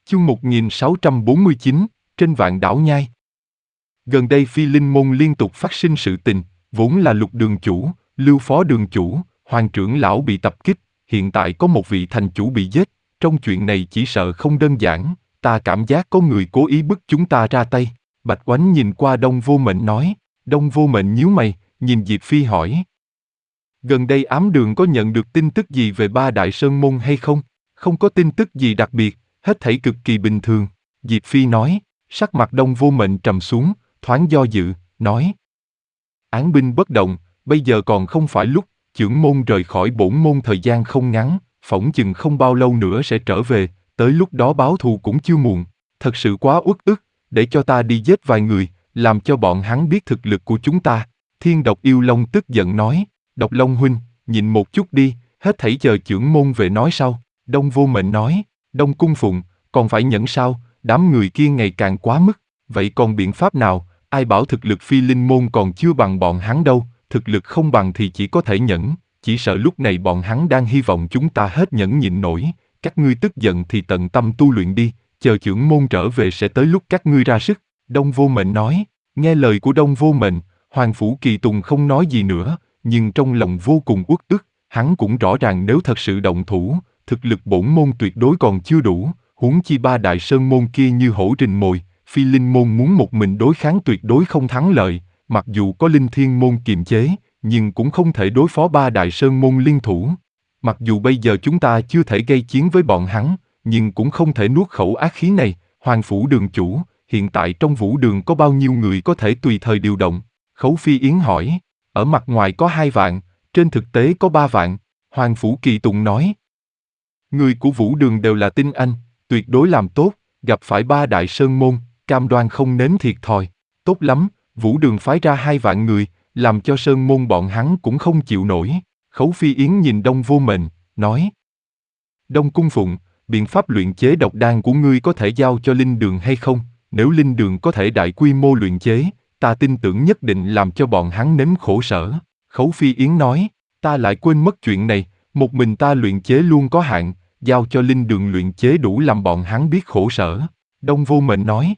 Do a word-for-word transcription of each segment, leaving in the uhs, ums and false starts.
Chương một nghìn sáu trăm bốn mươi chín, trên vạn đảo nhai. Gần đây Phi Linh Môn liên tục phát sinh sự tình, vốn là Lục đường chủ, Lưu phó đường chủ, Hoàng trưởng lão bị tập kích, hiện tại có một vị thành chủ bị giết, trong chuyện này chỉ sợ không đơn giản, ta cảm giác có người cố ý bức chúng ta ra tay. Bạch Oánh nhìn qua Đông Vô Mệnh nói. Đông Vô Mệnh nhíu mày, nhìn Diệp Phi hỏi. Gần đây ám đường có nhận được tin tức gì về ba đại sơn môn hay không? Không có tin tức gì đặc biệt, hết thảy cực kỳ bình thường. Diệp Phi nói, sắc mặt Đông Vô Mệnh trầm xuống, thoáng do dự, nói. Án binh bất động, bây giờ còn không phải lúc, chưởng môn rời khỏi bổn môn thời gian không ngắn, phỏng chừng không bao lâu nữa sẽ trở về, tới lúc đó báo thù cũng chưa muộn. Thật sự quá uất ức, để cho ta đi giết vài người, làm cho bọn hắn biết thực lực của chúng ta. Thiên Độc Yêu Long tức giận nói, Độc Long huynh, nhìn một chút đi, hết thảy chờ chưởng môn về nói sau. Đông Vô Mệnh nói, Đông Cung Phụng, còn phải nhẫn sao, đám người kia ngày càng quá mức, vậy còn biện pháp nào, ai bảo thực lực Phi Linh môn còn chưa bằng bọn hắn đâu, thực lực không bằng thì chỉ có thể nhẫn, chỉ sợ lúc này bọn hắn đang hy vọng chúng ta hết nhẫn nhịn nổi, các ngươi tức giận thì tận tâm tu luyện đi, chờ chưởng môn trở về sẽ tới lúc các ngươi ra sức. Đông Vô Mệnh nói, nghe lời của Đông Vô Mệnh, Hoàng Phủ Kỳ Tùng không nói gì nữa, nhưng trong lòng vô cùng uất ức, hắn cũng rõ ràng nếu thật sự động thủ, thực lực bổn môn tuyệt đối còn chưa đủ, huống chi ba đại sơn môn kia như hổ rình mồi, Phi Linh môn muốn một mình đối kháng tuyệt đối không thắng lợi, mặc dù có Linh Thiên môn kiềm chế, nhưng cũng không thể đối phó ba đại sơn môn liên thủ. Mặc dù bây giờ chúng ta chưa thể gây chiến với bọn hắn, nhưng cũng không thể nuốt khẩu ác khí này. Hoàng Phủ đường chủ, hiện tại trong vũ đường có bao nhiêu người có thể tùy thời điều động? Khấu Phi Yến hỏi. Ở mặt ngoài có hai vạn, trên thực tế có ba vạn. Hoàng Phủ Kỳ Tùng nói. Người của vũ đường đều là tinh anh, tuyệt đối làm tốt, gặp phải ba đại sơn môn, cam đoan không nếm thiệt thòi. Tốt lắm, vũ đường phái ra hai vạn người, làm cho sơn môn bọn hắn cũng không chịu nổi. Khấu Phi Yến nhìn Đông Vô Mệnh, nói. Đông Cung Phụng, biện pháp luyện chế độc đan của ngươi có thể giao cho linh đường hay không? Nếu linh đường có thể đại quy mô luyện chế, ta tin tưởng nhất định làm cho bọn hắn nếm khổ sở. Khấu Phi Yến nói, ta lại quên mất chuyện này, một mình ta luyện chế luôn có hạn, giao cho linh đường luyện chế đủ làm bọn hắn biết khổ sở. Đông Vô Mệnh nói,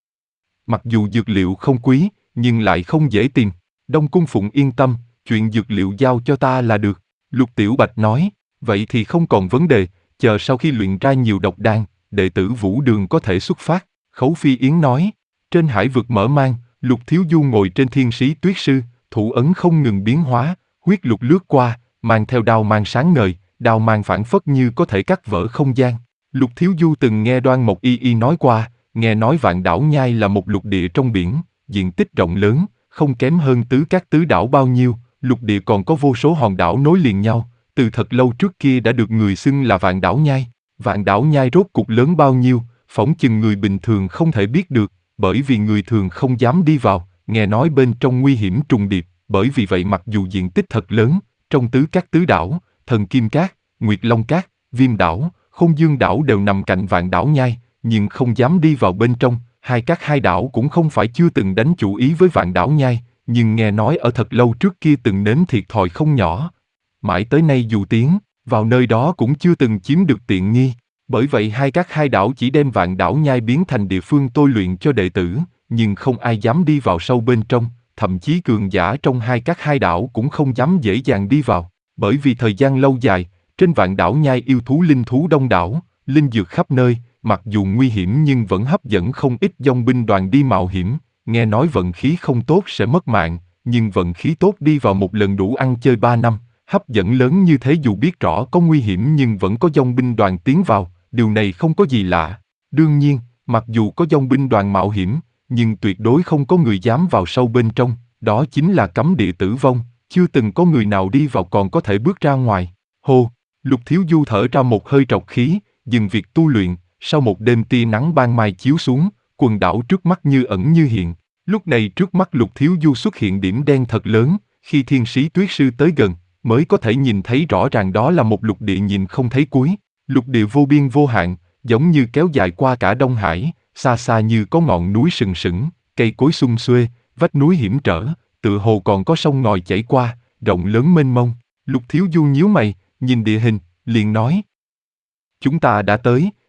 mặc dù dược liệu không quý, nhưng lại không dễ tìm. Đông Cung Phụng yên tâm, chuyện dược liệu giao cho ta là được. Lục Tiểu Bạch nói, vậy thì không còn vấn đề, chờ sau khi luyện ra nhiều độc đan, đệ tử vũ đường có thể xuất phát. Khấu Phi Yến nói, trên hải vực mở mang, Lục Thiếu Du ngồi trên thiên sĩ tuyết sư, thủ ấn không ngừng biến hóa, huyết lục lướt qua, mang theo đao mang sáng ngời, đao mang phảng phất như có thể cắt vỡ không gian. Lục Thiếu Du từng nghe Đoan Mộc Y Y nói qua, nghe nói vạn đảo nhai là một lục địa trong biển, diện tích rộng lớn, không kém hơn tứ các tứ đảo bao nhiêu, lục địa còn có vô số hòn đảo nối liền nhau, từ thật lâu trước kia đã được người xưng là vạn đảo nhai. Vạn đảo nhai rốt cục lớn bao nhiêu, phỏng chừng người bình thường không thể biết được, bởi vì người thường không dám đi vào, nghe nói bên trong nguy hiểm trùng điệp, bởi vì vậy mặc dù diện tích thật lớn, trong tứ các tứ đảo, Thần Kim Cát, Nguyệt Long Cát, Viêm đảo, Không Dương đảo đều nằm cạnh vạn đảo nhai, nhưng không dám đi vào bên trong. Hai các hai đảo cũng không phải chưa từng đánh chủ ý với vạn đảo nhai, nhưng nghe nói ở thật lâu trước kia từng nếm thiệt thòi không nhỏ. Mãi tới nay dù tiến vào nơi đó cũng chưa từng chiếm được tiện nghi, bởi vậy hai các hai đảo chỉ đem vạn đảo nhai biến thành địa phương tôi luyện cho đệ tử, nhưng không ai dám đi vào sâu bên trong, thậm chí cường giả trong hai các hai đảo cũng không dám dễ dàng đi vào, bởi vì thời gian lâu dài, trên vạn đảo nhai yêu thú linh thú đông đảo, linh dược khắp nơi. Mặc dù nguy hiểm nhưng vẫn hấp dẫn không ít dòng binh đoàn đi mạo hiểm, nghe nói vận khí không tốt sẽ mất mạng, nhưng vận khí tốt đi vào một lần đủ ăn chơi ba năm, hấp dẫn lớn như thế dù biết rõ có nguy hiểm nhưng vẫn có dòng binh đoàn tiến vào, điều này không có gì lạ. Đương nhiên, mặc dù có dòng binh đoàn mạo hiểm, nhưng tuyệt đối không có người dám vào sâu bên trong, đó chính là cấm địa tử vong, chưa từng có người nào đi vào còn có thể bước ra ngoài. Hô, Lục Thiếu Du thở ra một hơi trọc khí, dừng việc tu luyện. Sau một đêm tia nắng ban mai chiếu xuống, quần đảo trước mắt như ẩn như hiện. Lúc này trước mắt Lục Thiếu Du xuất hiện điểm đen thật lớn, khi thiên sĩ tuyết sư tới gần, mới có thể nhìn thấy rõ ràng đó là một lục địa nhìn không thấy cuối. Lục địa vô biên vô hạn, giống như kéo dài qua cả Đông Hải, xa xa như có ngọn núi sừng sững, cây cối sum xuê, vách núi hiểm trở, tựa hồ còn có sông ngòi chảy qua, rộng lớn mênh mông. Lục Thiếu Du nhíu mày, nhìn địa hình, liền nói. Chúng ta đã tới.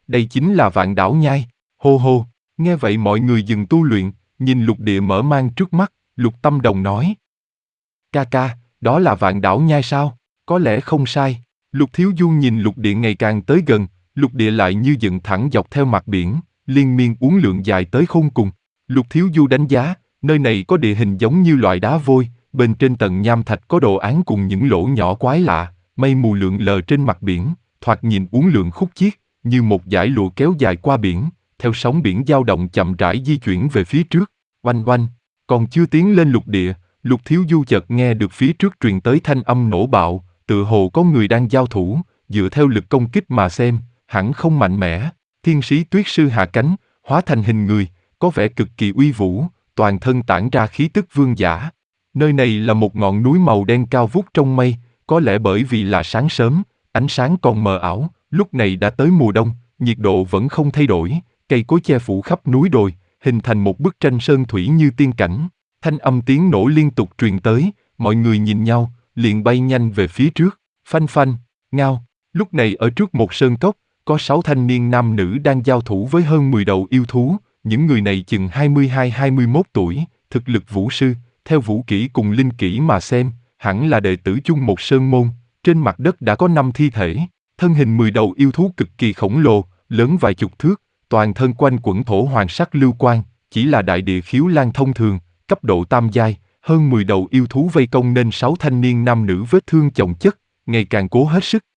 đây chính là vạn đảo nhai. Hô hô, nghe vậy mọi người dừng tu luyện, nhìn lục địa mở mang trước mắt, Lục Tâm Đồng nói. Ca ca, đó là vạn đảo nhai sao? Có lẽ không sai. Lục Thiếu Du nhìn lục địa ngày càng tới gần, lục địa lại như dựng thẳng dọc theo mặt biển, liên miên uốn lượn dài tới khôn cùng. Lục Thiếu Du đánh giá, nơi này có địa hình giống như loại đá vôi, bên trên tầng nham thạch có đồ án cùng những lỗ nhỏ quái lạ, mây mù lượn lờ trên mặt biển, thoạt nhìn uốn lượn khúc chiết, như một dải lụa kéo dài qua biển, theo sóng biển dao động chậm rãi di chuyển về phía trước. Oanh oanh, còn chưa tiến lên lục địa, Lục Thiếu Du chợt nghe được phía trước truyền tới thanh âm nổ bạo, tựa hồ có người đang giao thủ, dựa theo lực công kích mà xem, hẳn không mạnh mẽ. Thiên sĩ Tuyết Sư hạ cánh, hóa thành hình người, có vẻ cực kỳ uy vũ, toàn thân tản ra khí tức vương giả. Nơi này là một ngọn núi màu đen cao vút trong mây, có lẽ bởi vì là sáng sớm, ánh sáng còn mờ ảo, lúc này đã tới mùa đông, nhiệt độ vẫn không thay đổi, cây cối che phủ khắp núi đồi, hình thành một bức tranh sơn thủy như tiên cảnh. Thanh âm tiếng nổ liên tục truyền tới, mọi người nhìn nhau, liền bay nhanh về phía trước. Phanh phanh, ngao. Lúc này ở trước một sơn cốc, có sáu thanh niên nam nữ đang giao thủ với hơn mười đầu yêu thú. Những người này chừng hai mươi hai hai mươi mốt tuổi, thực lực vũ sư, theo vũ kỹ cùng linh kỹ mà xem, hẳn là đệ tử chung một sơn môn. Trên mặt đất đã có năm thi thể, thân hình mười đầu yêu thú cực kỳ khổng lồ, lớn vài chục thước, toàn thân quanh quẩn thổ hoàng sắc lưu quang, chỉ là đại địa khiếu lan thông thường, cấp độ tam giai, hơn mười đầu yêu thú vây công nên sáu thanh niên nam nữ vết thương chồng chất, ngày càng cố hết sức.